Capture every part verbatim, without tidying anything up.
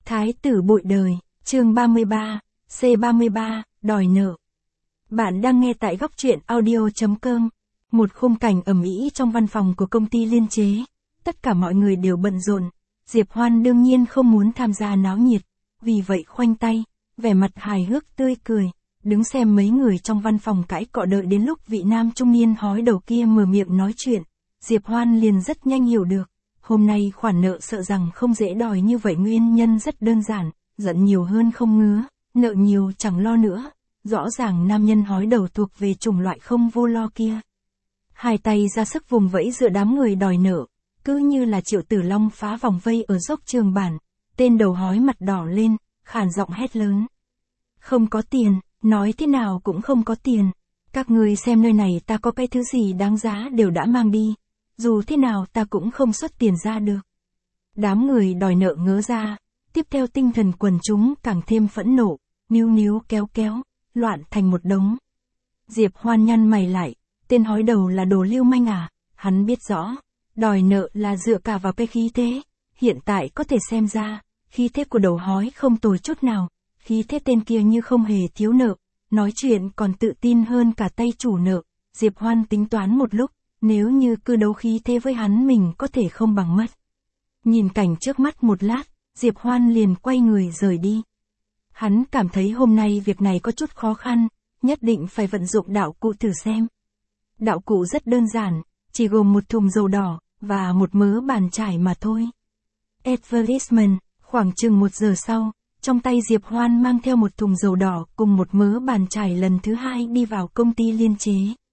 Thái tử bội đời, chương ba mươi ba, C ba mươi ba, đòi nợ. Bạn đang nghe tại góc truyện audio.com. Một khung cảnh ầm ĩ trong văn phòng của công ty liên chế. Tất cả mọi người đều bận rộn. Diệp Hoan đương nhiên không muốn tham gia náo nhiệt. Vì vậy khoanh tay, vẻ mặt hài hước tươi cười, đứng xem mấy người trong văn phòng cãi cọ đợi đến lúc vị nam trung niên hói đầu kia mở miệng nói chuyện. Diệp Hoan liền rất nhanh hiểu được. Hôm nay khoản nợ sợ rằng không dễ đòi như vậy, nguyên nhân rất đơn giản, giận nhiều hơn không ngứa, nợ nhiều chẳng lo nữa. Rõ ràng nam nhân hói đầu thuộc về chủng loại không vô lo kia. Hai tay ra sức vùng vẫy giữa đám người đòi nợ, cứ như là Triệu Tử Long phá vòng vây ở dốc Trường Bản. Tên đầu hói mặt đỏ lên, khàn giọng hét lớn. Không có tiền, nói thế nào cũng không có tiền. Các người xem nơi này ta có cái thứ gì đáng giá đều đã mang đi. Dù thế nào ta cũng không xuất tiền ra được. Đám người đòi nợ ngớ ra, tiếp theo tinh thần quần chúng càng thêm phẫn nộ, níu níu kéo kéo, loạn thành một đống. Diệp Hoan nhăn mày lại, tên hói đầu là đồ lưu manh à, hắn biết rõ, đòi nợ là dựa cả vào cái khí thế, hiện tại có thể xem ra, khí thế của đầu hói không tồi chút nào, khí thế tên kia như không hề thiếu nợ, nói chuyện còn tự tin hơn cả tay chủ nợ. Diệp Hoan tính toán một lúc, nếu như cứ đấu khí thế với hắn mình có thể không bằng mất. Nhìn cảnh trước mắt một lát, Diệp Hoan liền quay người rời đi. Hắn cảm thấy hôm nay việc này có chút khó khăn, nhất định phải vận dụng đạo cụ thử xem. Đạo cụ rất đơn giản, chỉ gồm một thùng dầu đỏ, và một mớ bàn chải mà thôi. Advertisement, khoảng chừng một giờ sau, trong tay Diệp Hoan mang theo một thùng dầu đỏ cùng một mớ bàn chải lần thứ hai đi vào công ty liên chế.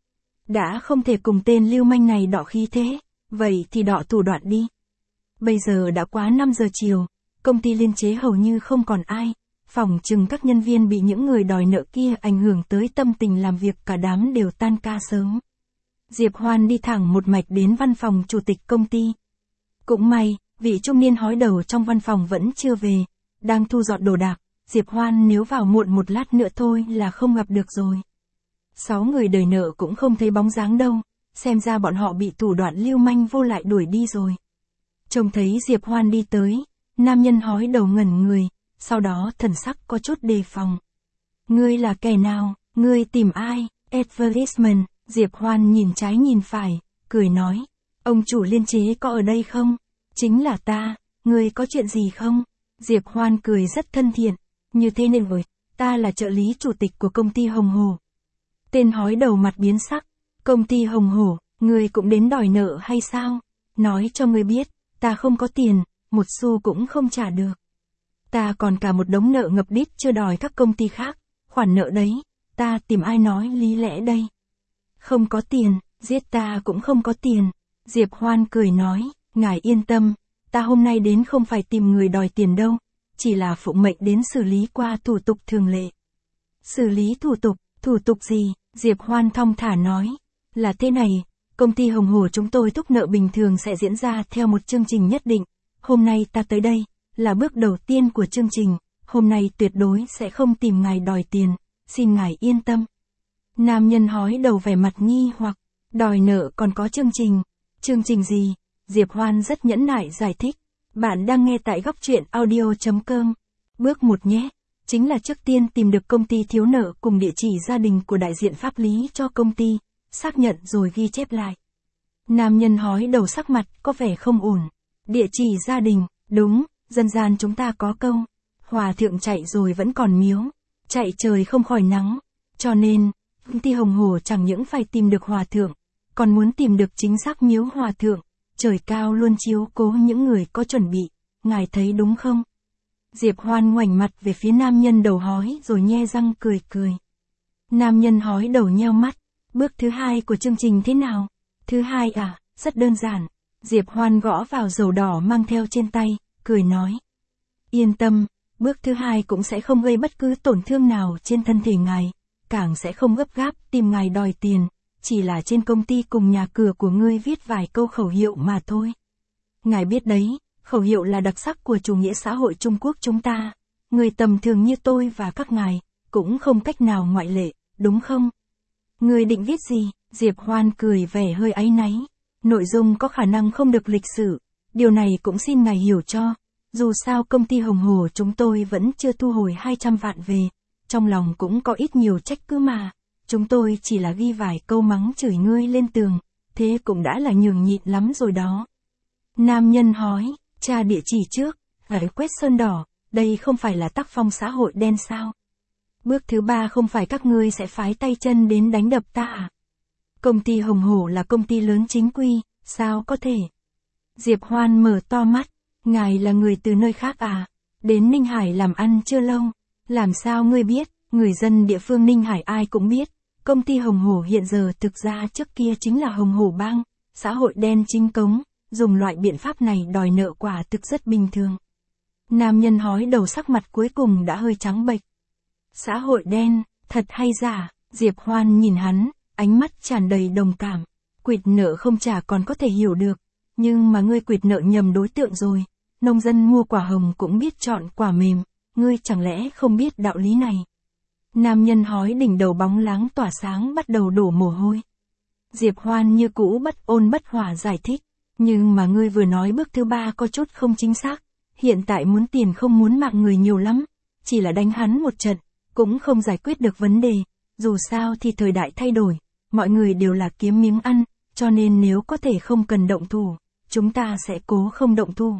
Đã không thể cùng tên lưu manh này đọ khí thế, vậy thì đọ thủ đoạn đi. Bây giờ đã quá năm giờ chiều, công ty liên chế hầu như không còn ai, phỏng chừng các nhân viên bị những người đòi nợ kia ảnh hưởng tới tâm tình làm việc, cả đám đều tan ca sớm. Diệp Hoan đi thẳng một mạch đến văn phòng chủ tịch công ty. Cũng may, vị trung niên hói đầu trong văn phòng vẫn chưa về, đang thu dọn đồ đạc. Diệp Hoan nếu vào muộn một lát nữa thôi là không gặp được rồi. Sáu người đòi nợ cũng không thấy bóng dáng đâu, xem ra bọn họ bị thủ đoạn lưu manh vô lại đuổi đi rồi. Trông thấy Diệp Hoan đi tới, nam nhân hói đầu ngẩn người, sau đó thần sắc có chút đề phòng. Ngươi là kẻ nào, ngươi tìm ai? Advertisement. Diệp Hoan nhìn trái nhìn phải, cười nói, ông chủ liên chế có ở đây không? Chính là ta, ngươi có chuyện gì không? Diệp Hoan cười rất thân thiện, như thế nên rồi, ta là trợ lý chủ tịch của công ty Hồng Hồ. Tên hói đầu mặt biến sắc, công ty Hồng Hổ, ngươi cũng đến đòi nợ hay sao? Nói cho ngươi biết, ta không có tiền, một xu cũng không trả được. Ta còn cả một đống nợ ngập đít chưa đòi các công ty khác, khoản nợ đấy, ta tìm ai nói lý lẽ đây? Không có tiền, giết ta cũng không có tiền. Diệp Hoan cười nói, ngài yên tâm, ta hôm nay đến không phải tìm người đòi tiền đâu, chỉ là phụng mệnh đến xử lý qua thủ tục thường lệ. Xử lý thủ tục, thủ tục gì? Diệp Hoan thong thả nói, là thế này, công ty Hồng Hổ chúng tôi thúc nợ bình thường sẽ diễn ra theo một chương trình nhất định. Hôm nay ta tới đây, là bước đầu tiên của chương trình, hôm nay tuyệt đối sẽ không tìm ngài đòi tiền, xin ngài yên tâm. Nam nhân hói đầu vẻ mặt nghi hoặc, đòi nợ còn có chương trình, chương trình gì? Diệp Hoan rất nhẫn nại giải thích, bạn đang nghe tại góc truyện audio.com. Bước một nhé, chính là trước tiên tìm được công ty thiếu nợ cùng địa chỉ gia đình của đại diện pháp lý cho công ty, xác nhận rồi ghi chép lại. Nam nhân hói đầu sắc mặt có vẻ không ổn, địa chỉ gia đình, đúng, dân gian chúng ta có câu, hòa thượng chạy rồi vẫn còn miếu, chạy trời không khỏi nắng, cho nên, công ty Hồng Hổ chẳng những phải tìm được hòa thượng, còn muốn tìm được chính xác miếu hòa thượng, trời cao luôn chiếu cố những người có chuẩn bị, ngài thấy đúng không? Diệp Hoan ngoảnh mặt về phía nam nhân đầu hói rồi nhe răng cười cười. Nam nhân hói đầu nheo mắt, bước thứ hai của chương trình thế nào? Thứ hai à, rất đơn giản. Diệp Hoan gõ vào dầu đỏ mang theo trên tay, cười nói. Yên tâm, bước thứ hai cũng sẽ không gây bất cứ tổn thương nào trên thân thể ngài, càng sẽ không gấp gáp tìm ngài đòi tiền, chỉ là trên công ty cùng nhà cửa của ngươi viết vài câu khẩu hiệu mà thôi. Ngài biết đấy, khẩu hiệu là đặc sắc của chủ nghĩa xã hội Trung Quốc chúng ta, người tầm thường như tôi và các ngài, cũng không cách nào ngoại lệ, đúng không? Ngươi định viết gì? Diệp Hoan cười vẻ hơi áy náy, nội dung có khả năng không được lịch sự, điều này cũng xin ngài hiểu cho, Dù sao công ty Hồng Hồ chúng tôi vẫn chưa thu hồi hai trăm vạn về, trong lòng cũng có ít nhiều trách cứ mà. Chúng tôi chỉ là ghi vài câu mắng chửi ngươi lên tường, thế cũng đã là nhường nhịn lắm rồi đó. Nam nhân hỏi, tra địa chỉ trước, phải quét sơn đỏ, đây không phải là tác phong xã hội đen sao? Bước thứ ba không phải các ngươi sẽ phái tay chân đến đánh đập ta à? Công ty Hồng Hổ là công ty lớn chính quy, sao có thể? Diệp Hoan mở to mắt, ngài là người từ nơi khác à? Đến Ninh Hải làm ăn chưa lâu, làm sao ngươi biết? Người dân địa phương Ninh Hải ai cũng biết, công ty Hồng Hổ hiện giờ thực ra trước kia chính là Hồng Hổ Bang, xã hội đen chính cống, dùng loại biện pháp này đòi nợ quả thực rất bình thường. Nam nhân hói đầu sắc mặt cuối cùng đã hơi trắng bệch. Xã hội đen, thật hay giả? Diệp Hoan nhìn hắn, ánh mắt tràn đầy đồng cảm. Quỵt nợ không trả còn có thể hiểu được, nhưng mà ngươi quỵt nợ nhầm đối tượng rồi. Nông dân mua quả hồng cũng biết chọn quả mềm, ngươi chẳng lẽ không biết đạo lý này? Nam nhân hói đỉnh đầu bóng láng tỏa sáng bắt đầu đổ mồ hôi. Diệp Hoan như cũ bất ôn bất hỏa giải thích, nhưng mà ngươi vừa nói bước thứ ba có chút không chính xác. Hiện tại muốn tiền không muốn mạng người nhiều lắm, chỉ là đánh hắn một trận, cũng không giải quyết được vấn đề. Dù sao thì thời đại thay đổi, mọi người đều là kiếm miếng ăn, cho nên nếu có thể không cần động thủ, chúng ta sẽ cố không động thủ.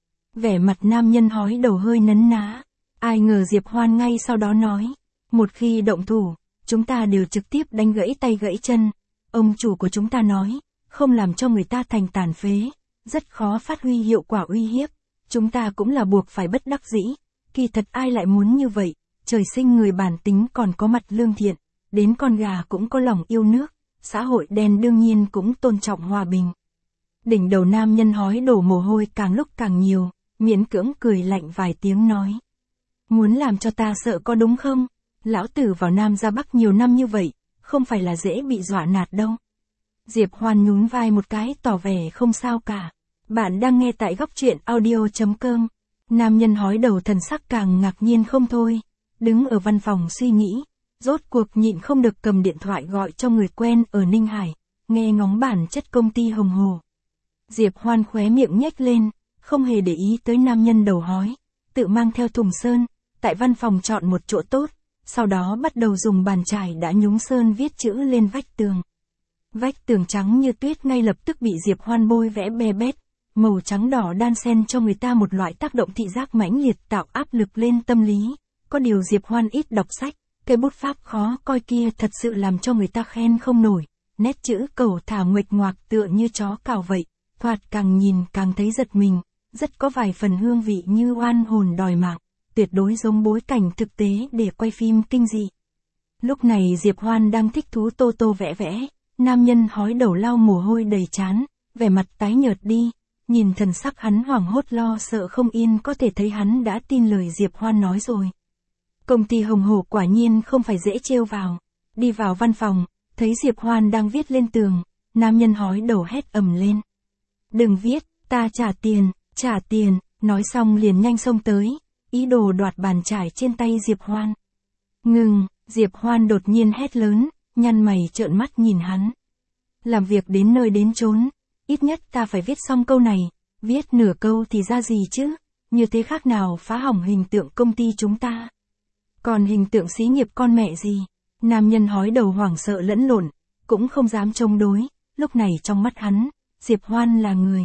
Vẻ mặt nam nhân hói đầu hơi nấn ná, ai ngờ Diệp Hoan ngay sau đó nói, một khi động thủ, chúng ta đều trực tiếp đánh gãy tay gãy chân. Ông chủ của chúng ta nói, không làm cho người ta thành tàn phế, rất khó phát huy hiệu quả uy hiếp. Chúng ta cũng là buộc phải bất đắc dĩ, kỳ thật ai lại muốn như vậy, trời sinh người bản tính còn có mặt lương thiện, đến con gà cũng có lòng yêu nước, xã hội đen đương nhiên cũng tôn trọng hòa bình. Đỉnh đầu nam nhân hói đổ mồ hôi càng lúc càng nhiều, miễn cưỡng cười lạnh vài tiếng nói. Muốn làm cho ta sợ có đúng không? Lão tử vào Nam ra Bắc nhiều năm như vậy, không phải là dễ bị dọa nạt đâu. Diệp Hoan nhún vai một cái tỏ vẻ không sao cả. Bạn đang nghe tại góc truyện audio.com. Nam nhân hói đầu thần sắc càng ngạc nhiên không thôi. Đứng ở văn phòng suy nghĩ. Rốt cuộc nhịn không được cầm điện thoại gọi cho người quen ở Ninh Hải. Nghe ngóng bản chất công ty Hồng Hồ. Diệp Hoan khóe miệng nhếch lên. Không hề để ý tới nam nhân đầu hói. Tự mang theo thùng sơn. Tại văn phòng chọn một chỗ tốt. Sau đó bắt đầu dùng bàn chải đã nhúng sơn viết chữ lên vách tường. Vách tường trắng như tuyết ngay lập tức bị Diệp Hoan bôi vẽ be bét. Màu trắng đỏ đan xen cho người ta một loại tác động thị giác mãnh liệt tạo áp lực lên tâm lý. Có điều Diệp Hoan ít đọc sách, cái bút pháp khó coi kia thật sự làm cho người ta khen không nổi. Nét chữ cầu thả nguệch ngoạc tựa như chó cào vậy, thoạt càng nhìn càng thấy giật mình, rất có vài phần hương vị như oan hồn đòi mạng, tuyệt đối giống bối cảnh thực tế để quay phim kinh dị. Lúc này Diệp Hoan đang thích thú tô tô vẽ vẽ, nam nhân hói đầu lau mồ hôi đầy trán, vẻ mặt tái nhợt đi. Nhìn thần sắc hắn hoảng hốt lo sợ không yên có thể thấy hắn đã tin lời Diệp Hoan nói rồi. Công ty Hồng Hổ quả nhiên không phải dễ trêu vào. Đi vào văn phòng, thấy Diệp Hoan đang viết lên tường, nam nhân hói đầu hét ầm lên. Đừng viết, ta trả tiền, trả tiền, nói xong liền nhanh xông tới, ý đồ đoạt bàn chải trên tay Diệp Hoan. Ngừng, Diệp Hoan đột nhiên hét lớn, nhăn mày trợn mắt nhìn hắn. Làm việc đến nơi đến chốn. Ít nhất ta phải viết xong câu này, viết nửa câu thì ra gì chứ, như thế khác nào phá hỏng hình tượng công ty chúng ta. Còn hình tượng xí nghiệp con mẹ gì, nam nhân hói đầu hoảng sợ lẫn lộn, cũng không dám chống đối, lúc này trong mắt hắn, Diệp Hoan là người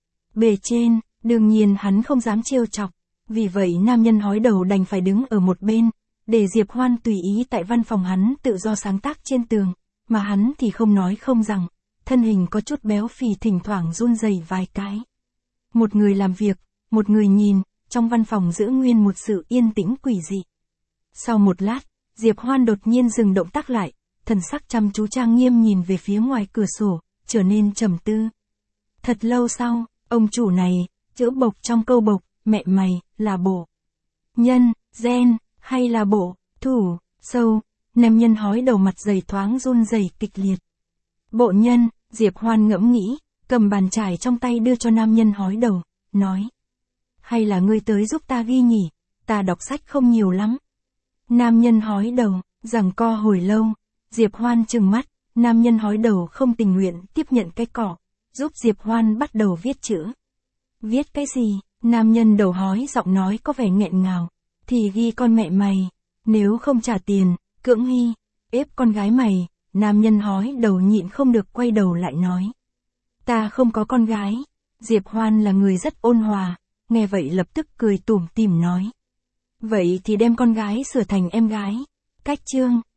bề trên, đương nhiên hắn không dám trêu chọc, vì vậy nam nhân hói đầu đành phải đứng ở một bên, để Diệp Hoan tùy ý tại văn phòng hắn tự do sáng tác trên tường, mà hắn thì không nói không rằng. Thân hình có chút béo phì thỉnh thoảng run rẩy vài cái. Một người làm việc, một người nhìn, trong văn phòng giữ nguyên một sự yên tĩnh quỷ dị. Sau một lát, Diệp Hoan đột nhiên dừng động tác lại, thần sắc chăm chú trang nghiêm nhìn về phía ngoài cửa sổ, trở nên trầm tư. Thật lâu sau, ông chủ này, chữ bộc trong câu bộc, mẹ mày, là bộ nhân, gen, hay là bộ, thủ, sâu, nam nhân hói đầu mặt dày thoáng run rẩy kịch liệt. Bộ nhân, Diệp Hoan ngẫm nghĩ, cầm bàn chải trong tay đưa cho nam nhân hói đầu, nói. Hay là ngươi tới giúp ta ghi nhỉ, ta đọc sách không nhiều lắm. Nam nhân hói đầu, giằng co hồi lâu, Diệp Hoan trừng mắt, nam nhân hói đầu không tình nguyện tiếp nhận cái cỏ, giúp Diệp Hoan bắt đầu viết chữ. Viết cái gì? Nam nhân đầu hói giọng nói có vẻ nghẹn ngào. Thì ghi con mẹ mày. Nếu không trả tiền, cưỡng hy, ép con gái mày. Nam nhân hói đầu nhịn không được quay đầu lại nói. Ta không có con gái. Diệp Hoan là người rất ôn hòa. Nghe vậy lập tức cười tủm tỉm nói. Vậy thì đem con gái sửa thành em gái. Cách chương.